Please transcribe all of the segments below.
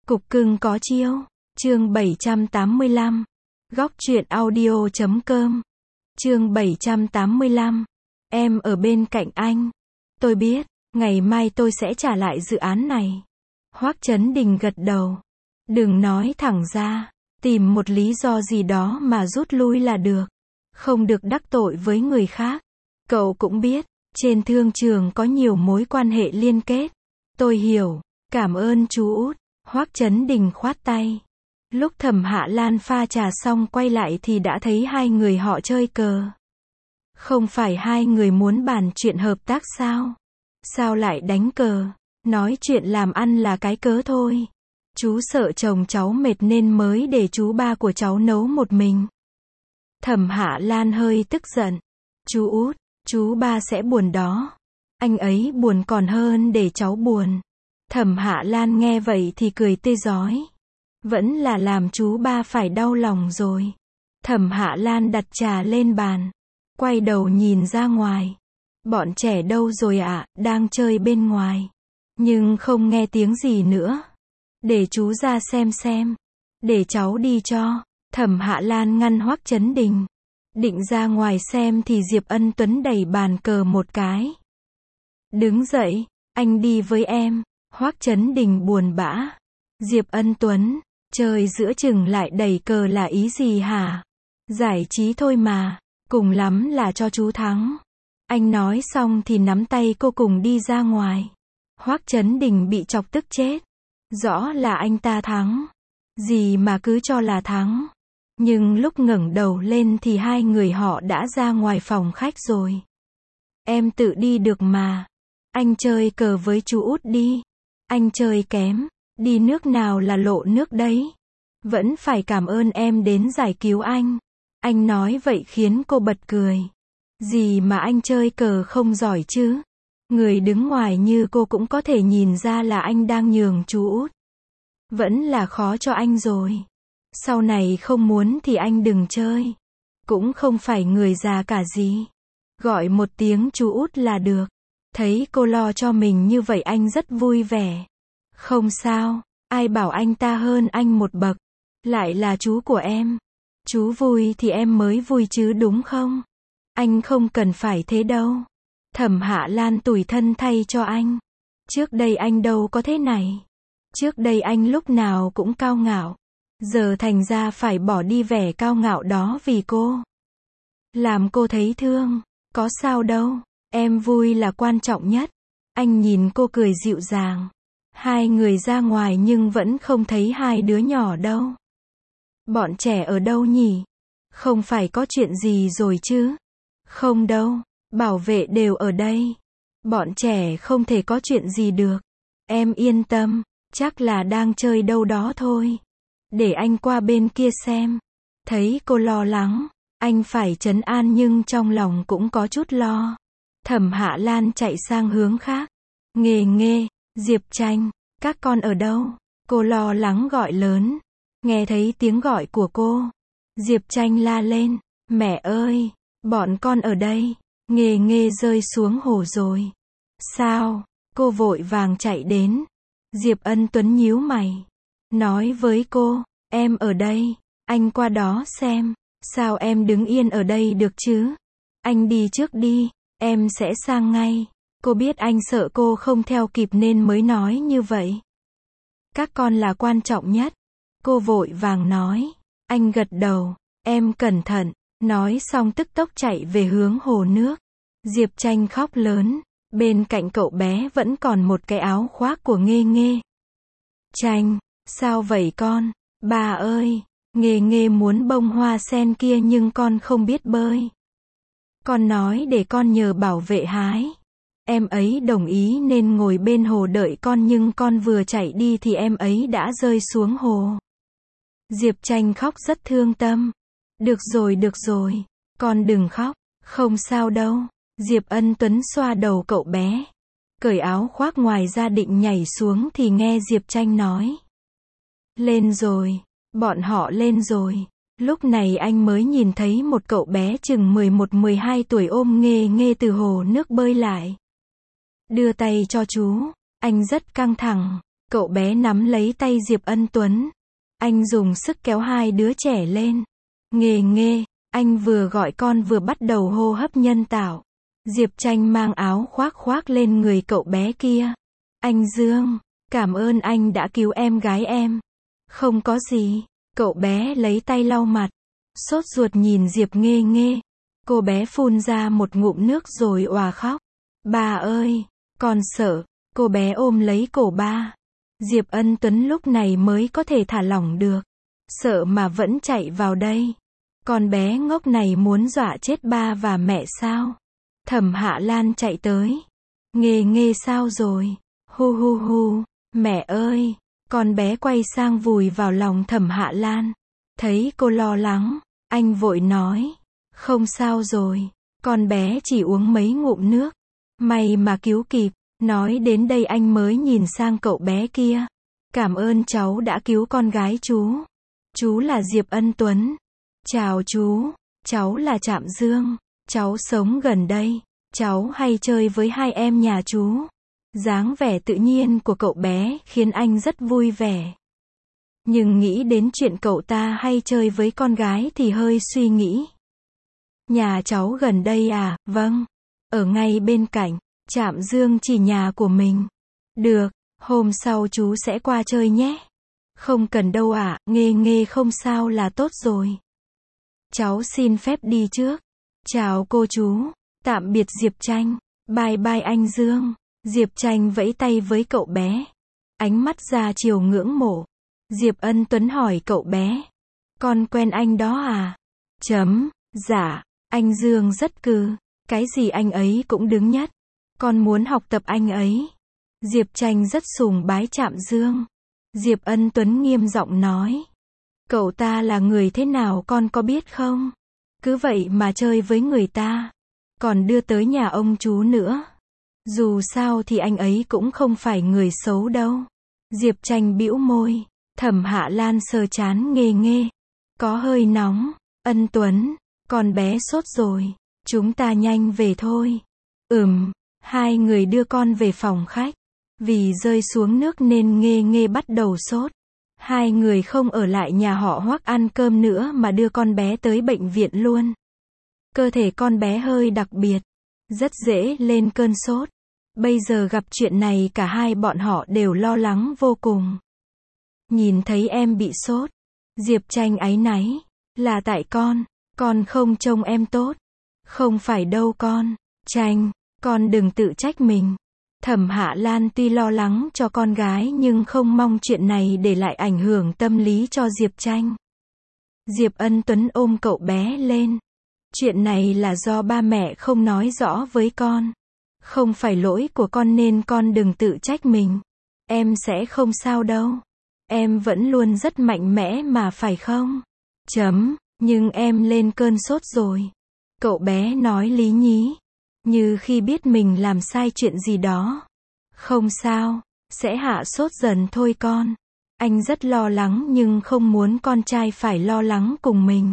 Cục cưng có chiêu. Chương 785. Góc truyện audio.com. Chương 785. Em ở bên cạnh anh. Tôi biết, ngày mai tôi sẽ trả lại dự án này. Hoắc Chấn Đình gật đầu. Đừng nói thẳng ra, tìm một lý do gì đó mà rút lui là được. Không được đắc tội với người khác. Cậu cũng biết, trên thương trường có nhiều mối quan hệ liên kết. Tôi hiểu, cảm ơn chú út. Hoắc Chấn Đình khoát tay. Lúc Thẩm Hạ Lan pha trà xong quay lại thì đã thấy hai người họ chơi cờ. Không phải hai người muốn bàn chuyện hợp tác sao? Sao lại đánh cờ? Nói chuyện làm ăn là cái cớ thôi. Chú sợ chồng cháu mệt nên mới để chú ba của cháu nấu một mình. Thẩm Hạ Lan hơi tức giận. Chú út, chú ba sẽ buồn đó. Anh ấy buồn còn hơn để cháu buồn. Thẩm Hạ Lan nghe vậy thì cười tươi rói. Vẫn là làm chú ba phải đau lòng rồi. Thẩm Hạ Lan đặt trà lên bàn. Quay đầu nhìn ra ngoài. Bọn trẻ đâu rồi ạ? Đang chơi bên ngoài. Nhưng không nghe tiếng gì nữa. Để chú ra xem. Để cháu đi cho. Thẩm Hạ Lan ngăn Hoắc Chấn Đình. Định ra ngoài xem thì Diệp Ân Tuấn đẩy bàn cờ một cái. Đứng dậy, anh đi với em. Hoắc Chấn Đình buồn bã. Diệp Ân Tuấn, chơi giữa chừng lại đẩy cờ là ý gì hả? Giải trí thôi mà, cùng lắm là cho chú thắng. Anh nói xong thì nắm tay cô cùng đi ra ngoài. Hoắc Chấn Đình bị chọc tức chết. Rõ là anh ta thắng. Gì mà cứ cho là thắng. Nhưng lúc ngẩng đầu lên thì hai người họ đã ra ngoài phòng khách rồi. Em tự đi được mà. Anh chơi cờ với chú út đi. Anh chơi kém. Đi nước nào là lộ nước đấy. Vẫn phải cảm ơn em đến giải cứu anh. Anh nói vậy khiến cô bật cười. Gì mà anh chơi cờ không giỏi chứ? Người đứng ngoài như cô cũng có thể nhìn ra là anh đang nhường chú út. Vẫn là khó cho anh rồi. Sau này không muốn thì anh đừng chơi. Cũng không phải người già cả gì. Gọi một tiếng chú út là được. Thấy cô lo cho mình như vậy anh rất vui vẻ. Không sao, ai bảo anh ta hơn anh một bậc. Lại là chú của em. Chú vui thì em mới vui chứ đúng không? Anh không cần phải thế đâu. Thẩm Hạ Lan tủi thân thay cho anh. Trước đây anh đâu có thế này. Trước đây anh lúc nào cũng cao ngạo. Giờ thành ra phải bỏ đi vẻ cao ngạo đó vì cô. Làm cô thấy thương. Có sao đâu. Em vui là quan trọng nhất. Anh nhìn cô cười dịu dàng. Hai người ra ngoài nhưng vẫn không thấy hai đứa nhỏ đâu. Bọn trẻ ở đâu nhỉ? Không phải có chuyện gì rồi chứ? Không đâu. Bảo vệ đều ở đây. Bọn trẻ không thể có chuyện gì được. Em yên tâm. Chắc là đang chơi đâu đó thôi. Để anh qua bên kia xem. Thấy cô lo lắng. Anh phải trấn an nhưng trong lòng cũng có chút lo. Thẩm Hạ Lan chạy sang hướng khác. Nghê, Diệp Tranh, các con ở đâu? Cô lo lắng gọi lớn. Nghe thấy tiếng gọi của cô. Diệp Tranh la lên. Mẹ ơi, bọn con ở đây. Nghê rơi xuống hồ rồi. Sao? Cô vội vàng chạy đến. Diệp Ân Tuấn nhíu mày. Nói với cô, em ở đây. Anh qua đó xem. Sao em đứng yên ở đây được chứ? Anh đi trước đi. Em sẽ sang ngay. Cô biết anh sợ cô không theo kịp nên mới nói như vậy. Các con là quan trọng nhất. Cô vội vàng nói. Anh gật đầu. Em cẩn thận. Nói xong tức tốc chạy về hướng hồ nước. Diệp Tranh khóc lớn. Bên cạnh cậu bé vẫn còn một cái áo khoác của Nghê. Tranh, sao vậy con? Bà ơi, Nghê muốn bông hoa sen kia nhưng con không biết bơi. Con nói để con nhờ bảo vệ hái. Em ấy đồng ý nên ngồi bên hồ đợi con nhưng con vừa chạy đi thì em ấy đã rơi xuống hồ. Diệp Tranh khóc rất thương tâm. Được rồi, con đừng khóc, không sao đâu. Diệp Ân Tuấn xoa đầu cậu bé. Cởi áo khoác ngoài ra định nhảy xuống thì nghe Diệp Tranh nói. Lên rồi, bọn họ lên rồi. Lúc này anh mới nhìn thấy một cậu bé chừng 11-12 tuổi ôm Nghê từ hồ nước bơi lại. Đưa tay cho chú, anh rất căng thẳng. Cậu bé nắm lấy tay Diệp Ân Tuấn. Anh dùng sức kéo hai đứa trẻ lên. Nghê nghê, anh vừa gọi con vừa bắt đầu hô hấp nhân tạo. Diệp Tranh mang áo khoác khoác lên người cậu bé kia. Anh Dương, cảm ơn anh đã cứu em gái em. Không có gì, cậu bé lấy tay lau mặt. Sốt ruột nhìn Diệp Nghê Nghê. Cô bé phun ra một ngụm nước rồi òa khóc. Ba ơi, con sợ. Cô bé ôm lấy cổ ba. Diệp Ân Tuấn lúc này mới có thể thả lỏng được. Sợ mà vẫn chạy vào đây. Con bé ngốc này muốn dọa chết ba và mẹ sao? Thẩm Hạ Lan chạy tới. Nghê nghê sao rồi? Hu hu hu, mẹ ơi. Con bé quay sang vùi vào lòng Thẩm Hạ Lan. Thấy cô lo lắng, anh vội nói. Không sao rồi, con bé chỉ uống mấy ngụm nước. May mà cứu kịp. Nói đến đây anh mới nhìn sang cậu bé kia. Cảm ơn cháu đã cứu con gái chú. Chú là Diệp Ân Tuấn. Chào chú, cháu là Trạm Dương. Cháu sống gần đây. Cháu hay chơi với hai em nhà chú. Dáng vẻ tự nhiên của cậu bé khiến anh rất vui vẻ. Nhưng nghĩ đến chuyện cậu ta hay chơi với con gái thì hơi suy nghĩ. Nhà cháu gần đây à? Vâng, ở ngay bên cạnh. Trạm Dương chỉ nhà của mình. Được, hôm sau chú sẽ qua chơi nhé. Không cần đâu ạ, Nghê nghê không sao là tốt rồi. Cháu xin phép đi trước. Chào cô chú. Tạm biệt Diệp Tranh. Bye bye anh Dương. Diệp Tranh vẫy tay với cậu bé. Ánh mắt ra chiều ngưỡng mộ. Diệp Ân Tuấn hỏi cậu bé. Con quen anh đó à? Dạ, anh Dương rất cừ. Cái gì anh ấy cũng đứng nhất. Con muốn học tập anh ấy. Diệp Tranh rất sùng bái Trạm Dương. Diệp Ân Tuấn nghiêm giọng nói. Cậu ta là người thế nào con có biết không? Cứ vậy mà chơi với người ta. Còn đưa tới nhà ông chú nữa. Dù sao thì anh ấy cũng không phải người xấu đâu. Diệp Tranh bĩu môi. Thẩm Hạ Lan sờ chán Nghê nghê. Có hơi nóng. Ân Tuấn, con bé sốt rồi. Chúng ta nhanh về thôi. Hai người đưa con về phòng khách. Vì rơi xuống nước nên Nghê nghê bắt đầu sốt. Hai người không ở lại nhà họ Hoắc ăn cơm nữa mà đưa con bé tới bệnh viện luôn. Cơ thể con bé hơi đặc biệt. Rất dễ lên cơn sốt. Bây giờ gặp chuyện này cả hai bọn họ đều lo lắng vô cùng. Nhìn thấy em bị sốt. Diệp Tranh áy náy. Là tại con không trông em tốt. Không phải đâu con. Tranh, con đừng tự trách mình. Thẩm Hạ Lan tuy lo lắng cho con gái nhưng không mong chuyện này để lại ảnh hưởng tâm lý cho Diệp Tranh. Diệp Ân Tuấn ôm cậu bé lên. Chuyện này là do ba mẹ không nói rõ với con. Không phải lỗi của con nên con đừng tự trách mình. Em sẽ không sao đâu. Em vẫn luôn rất mạnh mẽ mà phải không? Nhưng em lên cơn sốt rồi. Cậu bé nói lý nhí. Như khi biết mình làm sai chuyện gì đó. Không sao, sẽ hạ sốt dần thôi con. Anh rất lo lắng nhưng không muốn con trai phải lo lắng cùng mình.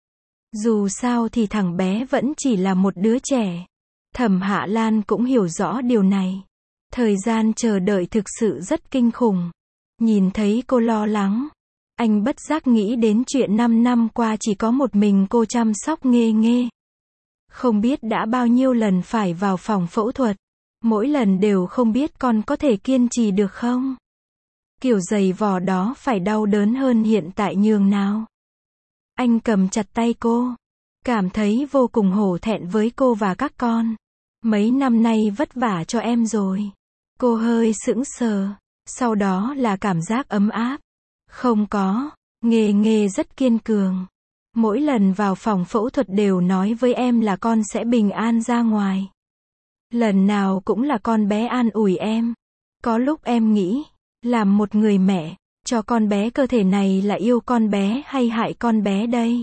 Dù sao thì thằng bé vẫn chỉ là một đứa trẻ. Thẩm Hạ Lan cũng hiểu rõ điều này. Thời gian chờ đợi thực sự rất kinh khủng. Nhìn thấy cô lo lắng. Anh bất giác nghĩ đến chuyện 5 năm qua chỉ có một mình cô chăm sóc Nghê nghê. Không biết đã bao nhiêu lần phải vào phòng phẫu thuật. Mỗi lần đều không biết con có thể kiên trì được không? Kiểu giày vò đó phải đau đớn hơn hiện tại nhường nào. Anh cầm chặt tay cô. Cảm thấy vô cùng hổ thẹn với cô và các con. Mấy năm nay vất vả cho em rồi. Cô hơi sững sờ. Sau đó là cảm giác ấm áp. Không có. Nghê nghê rất kiên cường. Mỗi lần vào phòng phẫu thuật đều nói với em là con sẽ bình an ra ngoài. Lần nào cũng là con bé an ủi em. Có lúc em nghĩ, làm một người mẹ, cho con bé cơ thể này là yêu con bé hay hại con bé đây?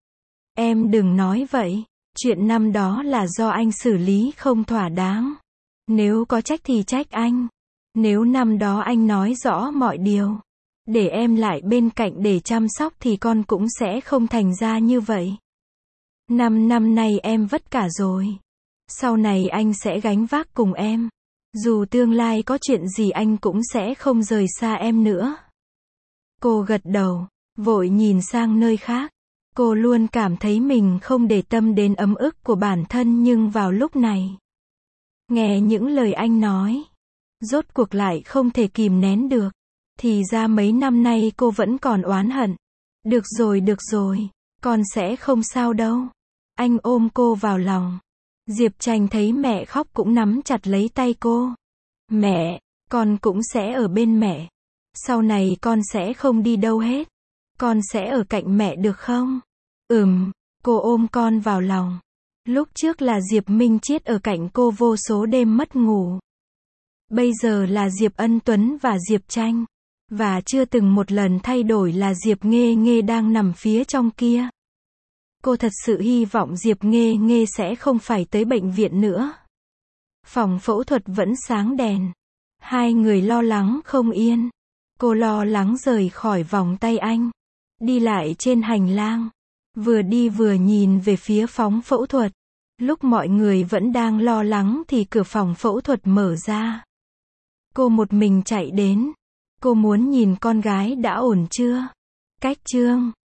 Em đừng nói vậy. Chuyện năm đó là do anh xử lý không thỏa đáng. Nếu có trách thì trách anh. Nếu năm đó anh nói rõ mọi điều, để em lại bên cạnh để chăm sóc thì con cũng sẽ không thành ra như vậy. 5 năm nay em vất cả rồi. Sau này anh sẽ gánh vác cùng em. Dù tương lai có chuyện gì anh cũng sẽ không rời xa em nữa. Cô gật đầu, vội nhìn sang nơi khác. Cô luôn cảm thấy mình không để tâm đến ấm ức của bản thân, nhưng vào lúc này, nghe những lời anh nói, rốt cuộc lại không thể kìm nén được. Thì ra mấy năm nay cô vẫn còn oán hận. Được rồi, con sẽ không sao đâu. Anh ôm cô vào lòng. Diệp Tranh thấy mẹ khóc cũng nắm chặt lấy tay cô. Mẹ, con cũng sẽ ở bên mẹ. Sau này con sẽ không đi đâu hết. Con sẽ ở cạnh mẹ được không? Cô ôm con vào lòng. Lúc trước là Diệp Minh Chiết ở cạnh cô vô số đêm mất ngủ. Bây giờ là Diệp Ân Tuấn và Diệp Tranh. Và chưa từng một lần thay đổi là Diệp Nghê Nghê đang nằm phía trong kia. Cô thật sự hy vọng Diệp Nghê Nghê sẽ không phải tới bệnh viện nữa. Phòng phẫu thuật vẫn sáng đèn. Hai người lo lắng không yên. Cô lo lắng rời khỏi vòng tay anh. Đi lại trên hành lang. Vừa đi vừa nhìn về phía phòng phẫu thuật. Lúc mọi người vẫn đang lo lắng thì cửa phòng phẫu thuật mở ra. Cô một mình chạy đến. Cô muốn nhìn con gái đã ổn chưa. Cách chương